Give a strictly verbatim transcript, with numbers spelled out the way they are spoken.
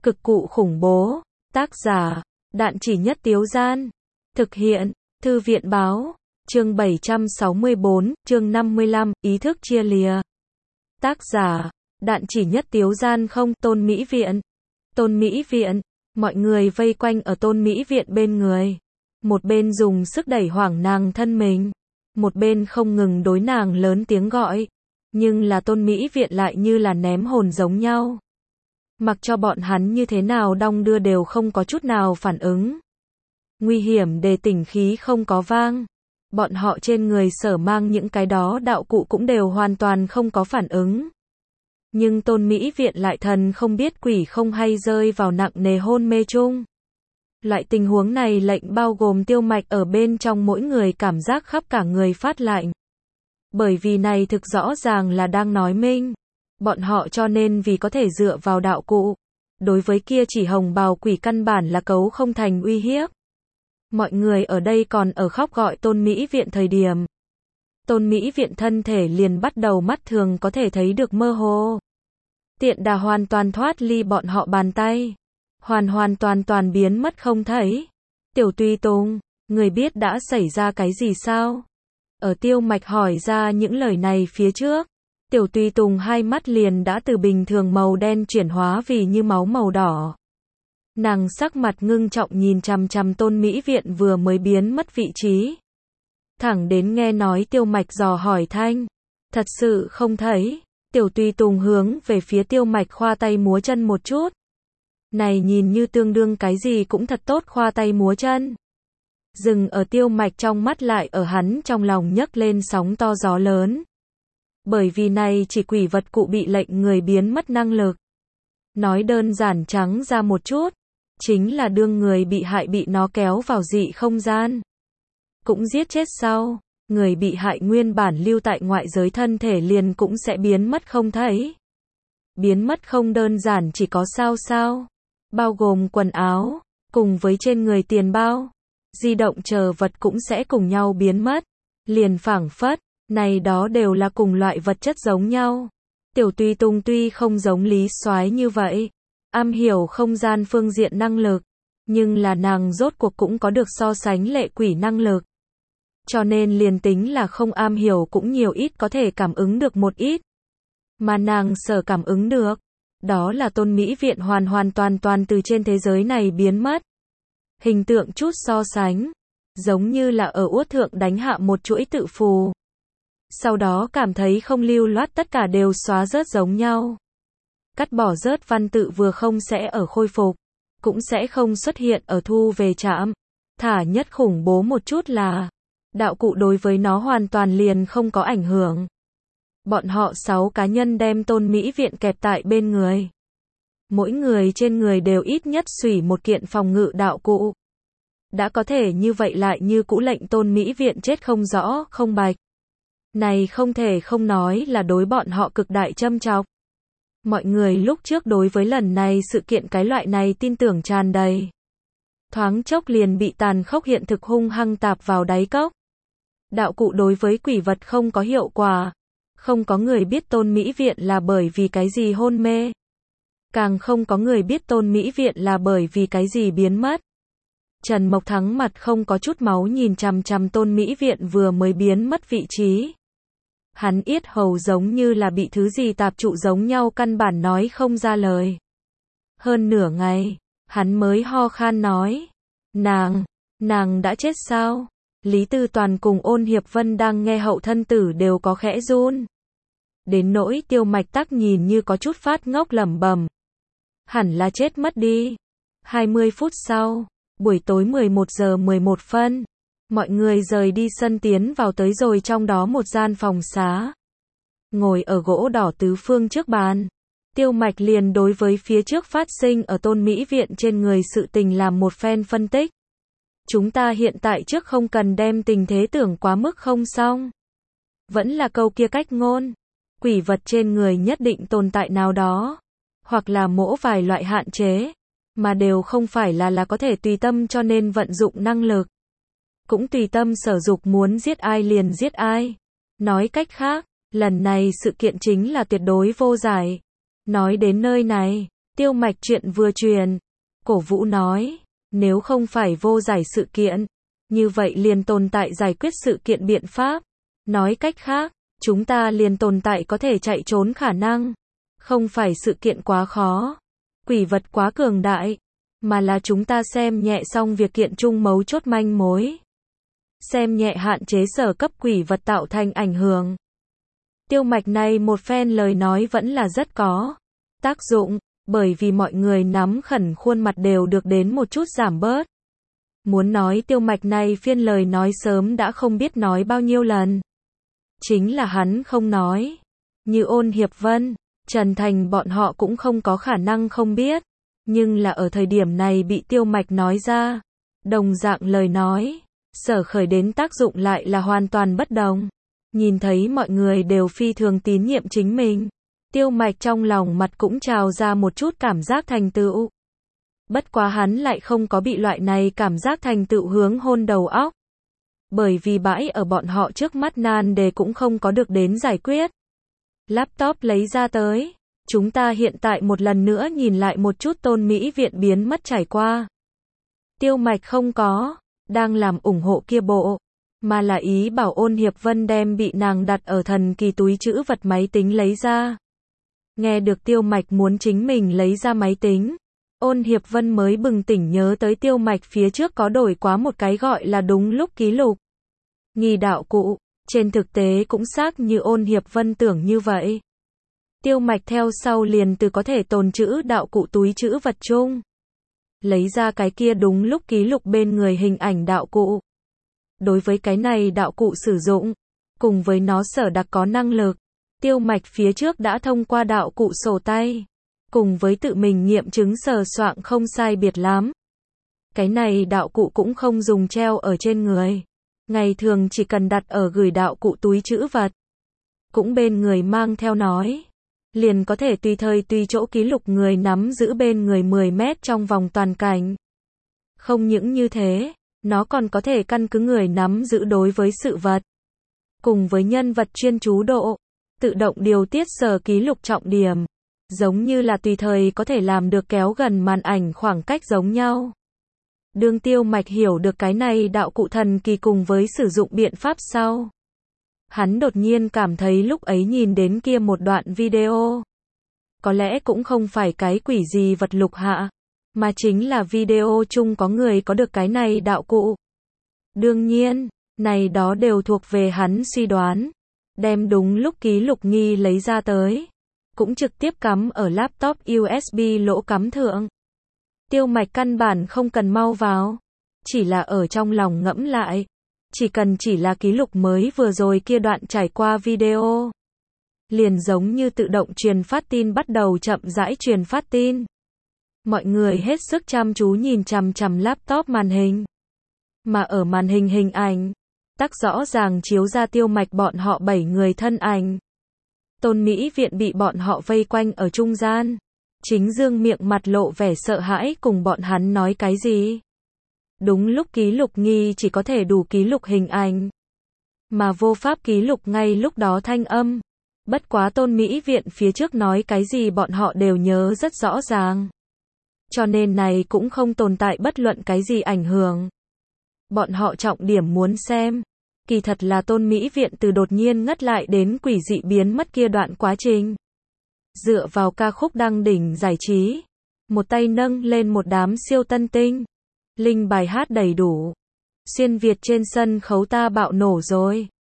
Cực cụ khủng bố. Tác giả, Đạn Chỉ Nhất Tiếu Gian. Thực hiện, Thư viện Báo. Chương bảy trăm sáu mươi bốn, chương năm mươi lăm, ý thức chia lìa. Tác giả, Đạn Chỉ Nhất Tiếu Gian. Không, Tôn Mỹ Viện. Tôn Mỹ Viện. Mọi người vây quanh ở Tôn Mỹ Viện bên người. Một bên dùng sức đẩy hoảng nàng thân mình. Một bên không ngừng đối nàng lớn tiếng gọi. Nhưng là Tôn Mỹ Viện lại như là ném hồn giống nhau. Mặc cho bọn hắn như thế nào đong đưa đều không có chút nào phản ứng. Nguy hiểm đề tỉnh khí không có vang. Bọn họ trên người sở mang những cái đó đạo cụ cũng đều hoàn toàn không có phản ứng. Nhưng Tôn Mỹ Viện lại thần không biết quỷ không hay rơi vào nặng nề hôn mê chung. Loại tình huống này lệnh bao gồm Tiêu Mạch ở bên trong mỗi người cảm giác khắp cả người phát lạnh. Bởi vì này thực rõ ràng là đang nói minh. Bọn họ cho nên vì có thể dựa vào đạo cụ. Đối với kia chỉ hồng bào quỷ căn bản là cấu không thành uy hiếp. Mọi người ở đây còn ở khóc gọi Tôn Mỹ Viện thời điểm. Tôn Mỹ Viện thân thể liền bắt đầu mắt thường có thể thấy được mơ hồ. Tiện đà hoàn toàn thoát ly bọn họ bàn tay. Hoàn hoàn toàn toàn biến mất không thấy. Tiểu Tùy Tùng, người biết đã xảy ra cái gì sao? Ở Tiêu Mạch hỏi ra những lời này phía trước. Tiểu Tùy Tùng hai mắt liền đã từ bình thường màu đen chuyển hóa vì như máu màu đỏ. Nàng sắc mặt ngưng trọng nhìn chằm chằm Tôn Mỹ Viện vừa mới biến mất vị trí. Thẳng đến nghe nói Tiêu Mạch dò hỏi thanh. Thật sự không thấy. Tiểu Tùy Tùng hướng về phía Tiêu Mạch khoa tay múa chân một chút. Này nhìn như tương đương cái gì cũng thật tốt khoa tay múa chân. Dừng ở Tiêu Mạch trong mắt lại ở hắn trong lòng nhấc lên sóng to gió lớn. Bởi vì này chỉ quỷ vật cụ bị lệnh người biến mất năng lực. Nói đơn giản trắng ra một chút. Chính là đương người bị hại bị nó kéo vào dị không gian. Cũng giết chết sau. Người bị hại nguyên bản lưu tại ngoại giới thân thể liền cũng sẽ biến mất không thấy. Biến mất không đơn giản chỉ có sao sao. Bao gồm quần áo. Cùng với trên người tiền bao. Di động chờ vật cũng sẽ cùng nhau biến mất. Liền phảng phất. Này đó đều là cùng loại vật chất giống nhau. Tiểu Tùy Tùng tuy không giống Lý Soái như vậy. Am hiểu không gian phương diện năng lực. Nhưng là nàng rốt cuộc cũng có được so sánh lệ quỷ năng lực. Cho nên liền tính là không am hiểu cũng nhiều ít có thể cảm ứng được một ít. Mà nàng sở cảm ứng được. Đó là Tôn Mỹ Viện hoàn hoàn toàn toàn từ trên thế giới này biến mất. Hình tượng chút so sánh. Giống như là ở uất thượng đánh hạ một chuỗi tự phù. Sau đó cảm thấy không lưu loát tất cả đều xóa rớt giống nhau. Cắt bỏ rớt văn tự vừa không sẽ ở khôi phục. Cũng sẽ không xuất hiện ở thu về trạm. Thả nhất khủng bố một chút là. Đạo cụ đối với nó hoàn toàn liền không có ảnh hưởng. Bọn họ sáu cá nhân đem Tôn Mỹ Viện kẹp tại bên người. Mỗi người trên người đều ít nhất xủy một kiện phòng ngự đạo cụ. Đã có thể như vậy lại như cũ lệnh Tôn Mỹ Viện chết không rõ, không bạch. Này không thể không nói là đối bọn họ cực đại châm chọc. Mọi người lúc trước đối với lần này sự kiện cái loại này tin tưởng tràn đầy. Thoáng chốc liền bị tàn khốc hiện thực hung hăng tạp vào đáy cốc. Đạo cụ đối với quỷ vật không có hiệu quả. Không có người biết Tôn Mỹ Viện là bởi vì cái gì hôn mê. Càng không có người biết Tôn Mỹ Viện là bởi vì cái gì biến mất. Trần Mộc Thắng mặt không có chút máu nhìn chằm chằm Tôn Mỹ Viện vừa mới biến mất vị trí. Hắn yết hầu giống như là bị thứ gì tạp trụ giống nhau căn bản nói không ra lời. Hơn nửa ngày, hắn mới ho khan nói. Nàng, nàng đã chết sao? Lý Tư Toàn cùng Ôn Hiệp Vân đang nghe hậu thân tử đều có khẽ run. Đến nỗi Tiêu Mạch Tắc nhìn như có chút phát ngốc lẩm bẩm. Hẳn là chết mất đi. hai mươi phút sau, buổi tối mười một giờ mười một phân. Mọi người rời đi sân tiến vào tới rồi trong đó một gian phòng xá. Ngồi ở gỗ đỏ tứ phương trước bàn. Tiêu Mạch liền đối với phía trước phát sinh ở Tôn Mỹ Viện trên người sự tình làm một phen phân tích. Chúng ta hiện tại trước không cần đem tình thế tưởng quá mức không xong. Vẫn là câu kia cách ngôn. Quỷ vật trên người nhất định tồn tại nào đó. Hoặc là mỗ vài loại hạn chế. Mà đều không phải là là có thể tùy tâm cho nên vận dụng năng lực. Cũng tùy tâm sở dục muốn giết ai liền giết ai. Nói cách khác, lần này sự kiện chính là tuyệt đối vô giải. Nói đến nơi này, Tiêu Mạch chuyện vừa truyền. Cổ Vũ nói, nếu không phải vô giải sự kiện, như vậy liền tồn tại giải quyết sự kiện biện pháp. Nói cách khác, chúng ta liền tồn tại có thể chạy trốn khả năng. Không phải sự kiện quá khó, quỷ vật quá cường đại, mà là chúng ta xem nhẹ xong việc kiện chung mấu chốt manh mối. Xem nhẹ hạn chế sở cấp quỷ vật tạo thành ảnh hưởng. Tiêu Mạch này một phen lời nói vẫn là rất có tác dụng, bởi vì mọi người nắm khẩn khuôn mặt đều được đến một chút giảm bớt. Muốn nói Tiêu Mạch này phiên lời nói sớm đã không biết nói bao nhiêu lần. Chính là hắn không nói. Như Ôn Hiệp Vân, Trần Thành bọn họ cũng không có khả năng không biết. Nhưng là ở thời điểm này bị Tiêu Mạch nói ra. Đồng dạng lời nói, sở khởi đến tác dụng lại là hoàn toàn bất đồng. Nhìn thấy mọi người đều phi thường tín nhiệm chính mình. Tiêu Mạch trong lòng mặt cũng trào ra một chút cảm giác thành tựu. Bất quá hắn lại không có bị loại này cảm giác thành tựu hướng hôn đầu óc. Bởi vì bãi ở bọn họ trước mắt nan đề cũng không có được đến giải quyết. Laptop lấy ra tới. Chúng ta hiện tại một lần nữa nhìn lại một chút Tôn Mỹ Viện biến mất trải qua. Tiêu Mạch không có, đang làm ủng hộ kia bộ, mà là ý bảo Ôn Hiệp Vân đem bị nàng đặt ở thần kỳ túi trữ vật máy tính lấy ra. Nghe được Tiêu Mạch muốn chính mình lấy ra máy tính, Ôn Hiệp Vân mới bừng tỉnh nhớ tới Tiêu Mạch phía trước có đổi quá một cái gọi là đúng lúc ký lục. Nghi đạo cụ, trên thực tế cũng xác như Ôn Hiệp Vân tưởng như vậy. Tiêu Mạch theo sau liền từ có thể tồn trữ đạo cụ túi trữ vật chung. Lấy ra cái kia đúng lúc ký lục bên người hình ảnh đạo cụ. Đối với cái này đạo cụ sử dụng, cùng với nó sở đặc có năng lực, Tiêu Mạch phía trước đã thông qua đạo cụ sổ tay, cùng với tự mình nghiệm chứng sờ soạng không sai biệt lắm. Cái này đạo cụ cũng không dùng treo ở trên người. Ngày thường chỉ cần đặt ở gửi đạo cụ túi trữ vật. Cũng bên người mang theo nói. Liền có thể tùy thời tùy chỗ ký lục người nắm giữ bên người mười mét trong vòng toàn cảnh. Không những như thế, nó còn có thể căn cứ người nắm giữ đối với sự vật. Cùng với nhân vật chuyên chú độ, tự động điều tiết sở ký lục trọng điểm. Giống như là tùy thời có thể làm được kéo gần màn ảnh khoảng cách giống nhau. Đương Tiêu Mạch hiểu được cái này đạo cụ thần kỳ cùng với sử dụng biện pháp sau. Hắn đột nhiên cảm thấy lúc ấy nhìn đến kia một đoạn video. Có lẽ cũng không phải cái quỷ gì vật lục hạ, mà chính là video chung có người có được cái này đạo cụ. Đương nhiên, này đó đều thuộc về hắn suy đoán. Đem đúng lúc ký lục nghi lấy ra tới. Cũng trực tiếp cắm ở laptop u ét bê lỗ cắm thượng. Tiêu Mạch căn bản không cần mau vào. Chỉ là ở trong lòng ngẫm lại. Chỉ cần chỉ là ký lục mới vừa rồi kia đoạn trải qua video. Liền giống như tự động truyền phát tin bắt đầu chậm rãi truyền phát tin. Mọi người hết sức chăm chú nhìn chằm chằm laptop màn hình. Mà ở màn hình hình ảnh, tắc rõ ràng chiếu ra Tiêu Mạch bọn họ bảy người thân ảnh. Tôn Mỹ Viện bị bọn họ vây quanh ở trung gian. Chính Dương miệng mặt lộ vẻ sợ hãi cùng bọn hắn nói cái gì. Đúng lúc ký lục nghi chỉ có thể đủ ký lục hình ảnh. Mà vô pháp ký lục ngay lúc đó thanh âm. Bất quá Tôn Mỹ Viện phía trước nói cái gì bọn họ đều nhớ rất rõ ràng. Cho nên này cũng không tồn tại bất luận cái gì ảnh hưởng. Bọn họ trọng điểm muốn xem. Kỳ thật là Tôn Mỹ Viện từ đột nhiên ngất lại đến quỷ dị biến mất kia đoạn quá trình. Dựa vào ca khúc đăng đỉnh giải trí. Một tay nâng lên một đám siêu tân tinh. Linh bài hát đầy đủ. Xuyên Việt trên sân khấu ta bạo nổ rồi.